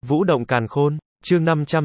Vũ động càn khôn, chương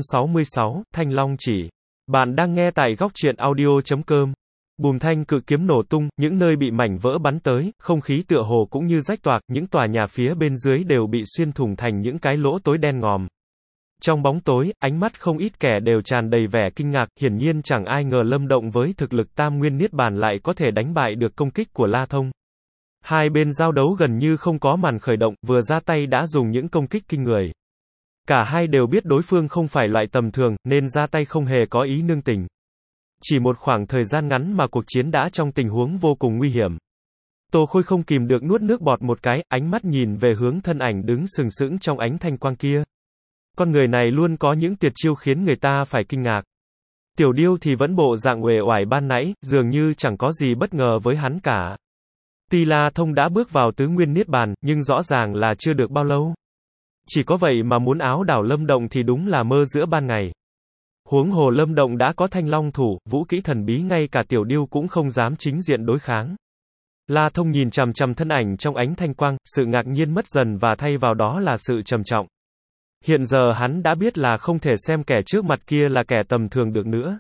566, Thanh Long chỉ. Bạn đang nghe tại góc truyện audio.com. Bùm thanh cự kiếm nổ tung, những nơi bị mảnh vỡ bắn tới, không khí tựa hồ cũng như rách toạc, những tòa nhà phía bên dưới đều bị xuyên thủng thành những cái lỗ tối đen ngòm. Trong bóng tối, ánh mắt không ít kẻ đều tràn đầy vẻ kinh ngạc, hiển nhiên chẳng ai ngờ Lâm Động với thực lực Tam Nguyên Niết Bàn lại có thể đánh bại được công kích của La Thông. Hai bên giao đấu gần như không có màn khởi động, vừa ra tay đã dùng những công kích kinh người. Cả hai đều biết đối phương không phải loại tầm thường, nên ra tay không hề có ý nương tình. Chỉ một khoảng thời gian ngắn mà cuộc chiến đã trong tình huống vô cùng nguy hiểm. Tô Khôi không kìm được nuốt nước bọt một cái, ánh mắt nhìn về hướng thân ảnh đứng sừng sững trong ánh thanh quang kia. Con người này luôn có những tuyệt chiêu khiến người ta phải kinh ngạc. Tiểu Điêu thì vẫn bộ dạng uể oải ban nãy, dường như chẳng có gì bất ngờ với hắn cả. Tuy La Thông đã bước vào tứ nguyên niết bàn, nhưng rõ ràng là chưa được bao lâu. Chỉ có vậy mà muốn áo đảo Lâm Động thì đúng là mơ giữa ban ngày. Huống hồ Lâm Động đã có Thanh Long thủ, vũ kỹ thần bí, ngay cả Tiểu Điêu cũng không dám chính diện đối kháng. La Thông nhìn chằm chằm thân ảnh trong ánh thanh quang, sự ngạc nhiên mất dần và thay vào đó là sự trầm trọng. Hiện giờ hắn đã biết là không thể xem kẻ trước mặt kia là kẻ tầm thường được nữa.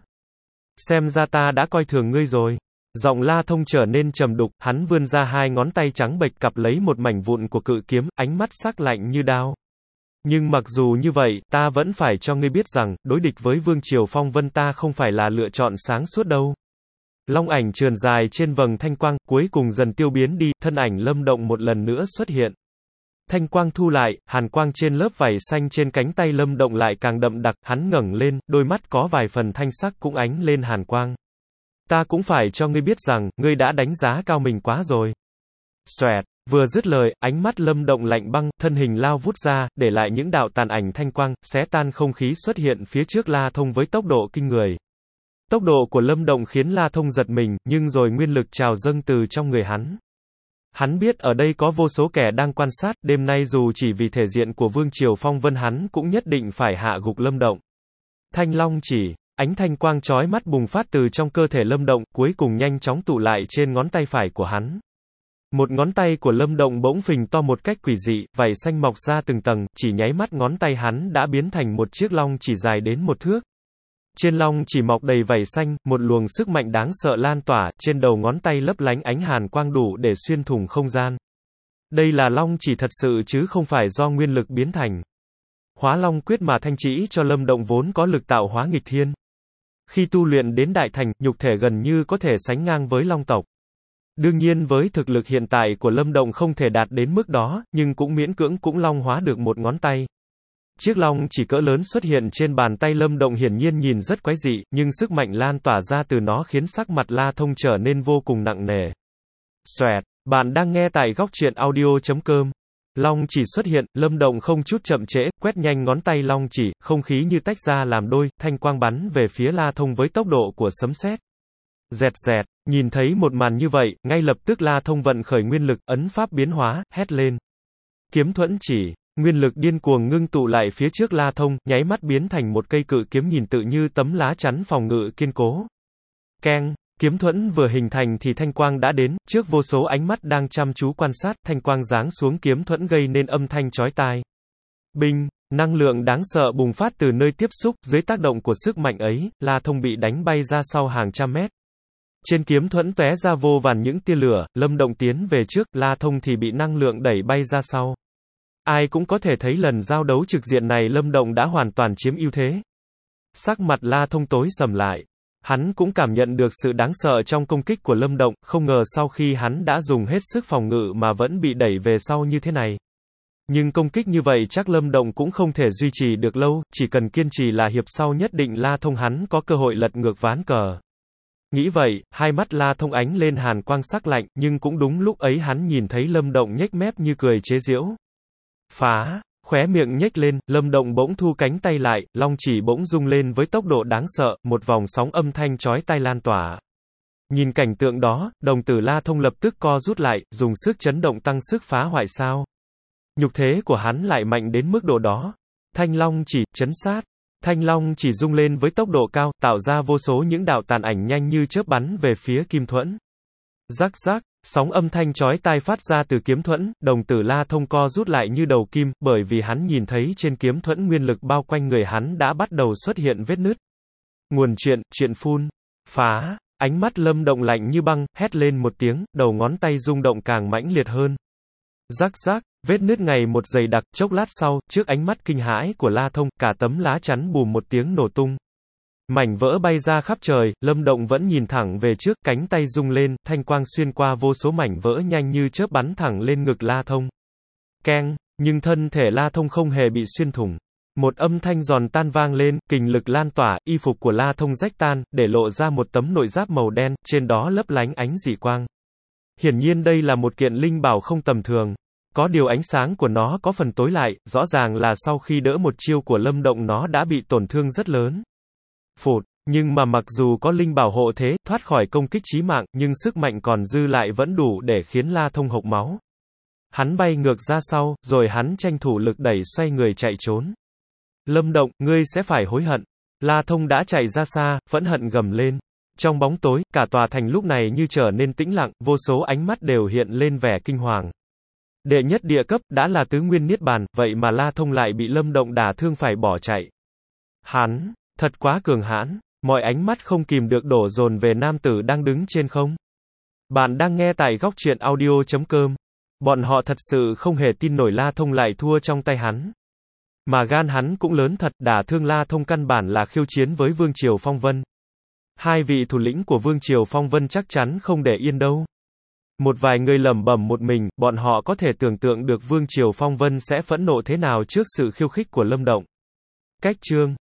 Xem ra ta đã coi thường ngươi rồi. Giọng La Thông trở nên trầm đục, hắn vươn ra hai ngón tay trắng bệch cặp lấy một mảnh vụn của cự kiếm, ánh mắt sắc lạnh như đao. Nhưng mặc dù như vậy, ta vẫn phải cho ngươi biết rằng, đối địch với Vương Triều Phong Vân ta không phải là lựa chọn sáng suốt đâu. Long ảnh trườn dài trên vầng thanh quang, cuối cùng dần tiêu biến đi, thân ảnh Lâm Động một lần nữa xuất hiện. Thanh quang thu lại, hàn quang trên lớp vảy xanh trên cánh tay Lâm Động lại càng đậm đặc, hắn ngẩng lên, đôi mắt có vài phần thanh sắc cũng ánh lên hàn quang. Ta cũng phải cho ngươi biết rằng, ngươi đã đánh giá cao mình quá rồi. Xoẹt, vừa dứt lời, ánh mắt Lâm Động lạnh băng, thân hình lao vút ra, để lại những đạo tàn ảnh thanh quang, xé tan không khí xuất hiện phía trước La Thông với tốc độ kinh người. Tốc độ của Lâm Động khiến La Thông giật mình, nhưng rồi nguyên lực trào dâng từ trong người hắn. Hắn biết ở đây có vô số kẻ đang quan sát, đêm nay dù chỉ vì thể diện của Vương Triều Phong Vân hắn cũng nhất định phải hạ gục Lâm Động. Thanh Long chỉ. Ánh thanh quang chói mắt bùng phát từ trong cơ thể Lâm Động, cuối cùng nhanh chóng tụ lại trên ngón tay phải của hắn. Một ngón tay của Lâm Động bỗng phình to một cách quỷ dị, vảy xanh mọc ra từng tầng, chỉ nháy mắt ngón tay hắn đã biến thành một chiếc long chỉ dài đến 1 thước. Trên long chỉ mọc đầy vảy xanh, một luồng sức mạnh đáng sợ lan tỏa, trên đầu ngón tay lấp lánh ánh hàn quang đủ để xuyên thủng không gian. Đây là long chỉ thật sự chứ không phải do nguyên lực biến thành. Hóa Long quyết mà thanh chỉ cho Lâm Động vốn có lực tạo hóa nghịch thiên. Khi tu luyện đến đại thành, nhục thể gần như có thể sánh ngang với long tộc. Đương nhiên với thực lực hiện tại của Lâm Động không thể đạt đến mức đó, nhưng cũng miễn cưỡng cũng long hóa được một ngón tay. Chiếc long chỉ cỡ lớn xuất hiện trên bàn tay Lâm Động hiển nhiên nhìn rất quái dị, nhưng sức mạnh lan tỏa ra từ nó khiến sắc mặt La Thông trở nên vô cùng nặng nề. Xoẹt, bạn đang nghe tại góc truyện audio.com. Long chỉ xuất hiện, Lâm Động không chút chậm trễ, quét nhanh ngón tay long chỉ, không khí như tách ra làm đôi, thanh quang bắn về phía La Thông với tốc độ của sấm sét. Dẹt dẹt, nhìn thấy một màn như vậy, ngay lập tức La Thông vận khởi nguyên lực, ấn pháp biến hóa, hét lên. Kiếm thuẫn chỉ, nguyên lực điên cuồng ngưng tụ lại phía trước La Thông, nháy mắt biến thành một cây cự kiếm nhìn tự như tấm lá chắn phòng ngự kiên cố. Keng. Kiếm thuẫn vừa hình thành thì thanh quang đã đến, trước vô số ánh mắt đang chăm chú quan sát, thanh quang giáng xuống kiếm thuẫn gây nên âm thanh chói tai. Binh, năng lượng đáng sợ bùng phát từ nơi tiếp xúc, dưới tác động của sức mạnh ấy, La Thông bị đánh bay ra sau hàng trăm mét. Trên kiếm thuẫn tóe ra vô vàn những tia lửa, Lâm Động tiến về trước, La Thông thì bị năng lượng đẩy bay ra sau. Ai cũng có thể thấy lần giao đấu trực diện này Lâm Động đã hoàn toàn chiếm ưu thế. Sắc mặt La Thông tối sầm lại. Hắn cũng cảm nhận được sự đáng sợ trong công kích của Lâm Động, không ngờ sau khi hắn đã dùng hết sức phòng ngự mà vẫn bị đẩy về sau như thế này. Nhưng công kích như vậy chắc Lâm Động cũng không thể duy trì được lâu, chỉ cần kiên trì là hiệp sau nhất định La Thông hắn có cơ hội lật ngược ván cờ. Nghĩ vậy, hai mắt La Thông ánh lên hàn quang sắc lạnh, nhưng cũng đúng lúc ấy hắn nhìn thấy Lâm Động nhếch mép như cười chế giễu. Phá! Khóe miệng nhếch lên, Lâm Động bỗng thu cánh tay lại, long chỉ bỗng rung lên với tốc độ đáng sợ, một vòng sóng âm thanh chói tai lan tỏa. Nhìn cảnh tượng đó, đồng tử La Thông lập tức co rút lại, dùng sức chấn động tăng sức phá hoại sao. Nhục thế của hắn lại mạnh đến mức độ đó. Thanh Long chỉ, chấn sát. Thanh Long chỉ rung lên với tốc độ cao, tạo ra vô số những đạo tàn ảnh nhanh như chớp bắn về phía kim thuẫn. Rắc rắc, Sóng âm thanh chói tai phát ra từ kiếm thuẫn, đồng tử La Thông co rút lại như đầu kim, bởi vì hắn nhìn thấy trên kiếm thuẫn nguyên lực bao quanh người hắn đã bắt đầu xuất hiện vết nứt. Nguồn chuyện phun, phá, ánh mắt Lâm Động lạnh như băng, hét lên một tiếng, đầu ngón tay rung động càng mãnh liệt hơn. Rắc rắc, vết nứt ngày một dày đặc, chốc lát sau, trước ánh mắt kinh hãi của La Thông, cả tấm lá chắn bùm một tiếng nổ tung. Mảnh vỡ bay ra khắp trời, Lâm Động vẫn nhìn thẳng về trước, cánh tay rung lên, thanh quang xuyên qua vô số mảnh vỡ nhanh như chớp bắn thẳng lên ngực La Thông. Keng, nhưng thân thể La Thông không hề bị xuyên thủng. Một âm thanh giòn tan vang lên, kình lực lan tỏa, y phục của La Thông rách tan, để lộ ra một tấm nội giáp màu đen, trên đó lấp lánh ánh dị quang. Hiển nhiên đây là một kiện linh bảo không tầm thường. Có điều ánh sáng của nó có phần tối lại, rõ ràng là sau khi đỡ một chiêu của Lâm Động nó đã bị tổn thương rất lớn. Phụt, nhưng mà mặc dù có linh bảo hộ thế, thoát khỏi công kích chí mạng, nhưng sức mạnh còn dư lại vẫn đủ để khiến La Thông hộc máu. Hắn bay ngược ra sau, rồi hắn tranh thủ lực đẩy xoay người chạy trốn. Lâm Động, ngươi sẽ phải hối hận. La Thông đã chạy ra xa, phẫn hận gầm lên. Trong bóng tối, cả tòa thành lúc này như trở nên tĩnh lặng, vô số ánh mắt đều hiện lên vẻ kinh hoàng. Đệ nhất địa cấp, đã là tứ nguyên niết bàn, vậy mà La Thông lại bị Lâm Động đả thương phải bỏ chạy. Hắn, thật quá cường hãn, mọi ánh mắt không kìm được đổ dồn về nam tử đang đứng trên không. Bạn đang nghe tại góc truyện audio.com. Bọn họ thật sự không hề tin nổi La Thông lại thua trong tay hắn. Mà gan hắn cũng lớn thật, đả thương La Thông căn bản là khiêu chiến với Vương Triều Phong Vân. Hai vị thủ lĩnh của Vương Triều Phong Vân chắc chắn không để yên đâu. Một vài người lẩm bẩm một mình, bọn họ có thể tưởng tượng được Vương Triều Phong Vân sẽ phẫn nộ thế nào trước sự khiêu khích của Lâm Động. Cách chương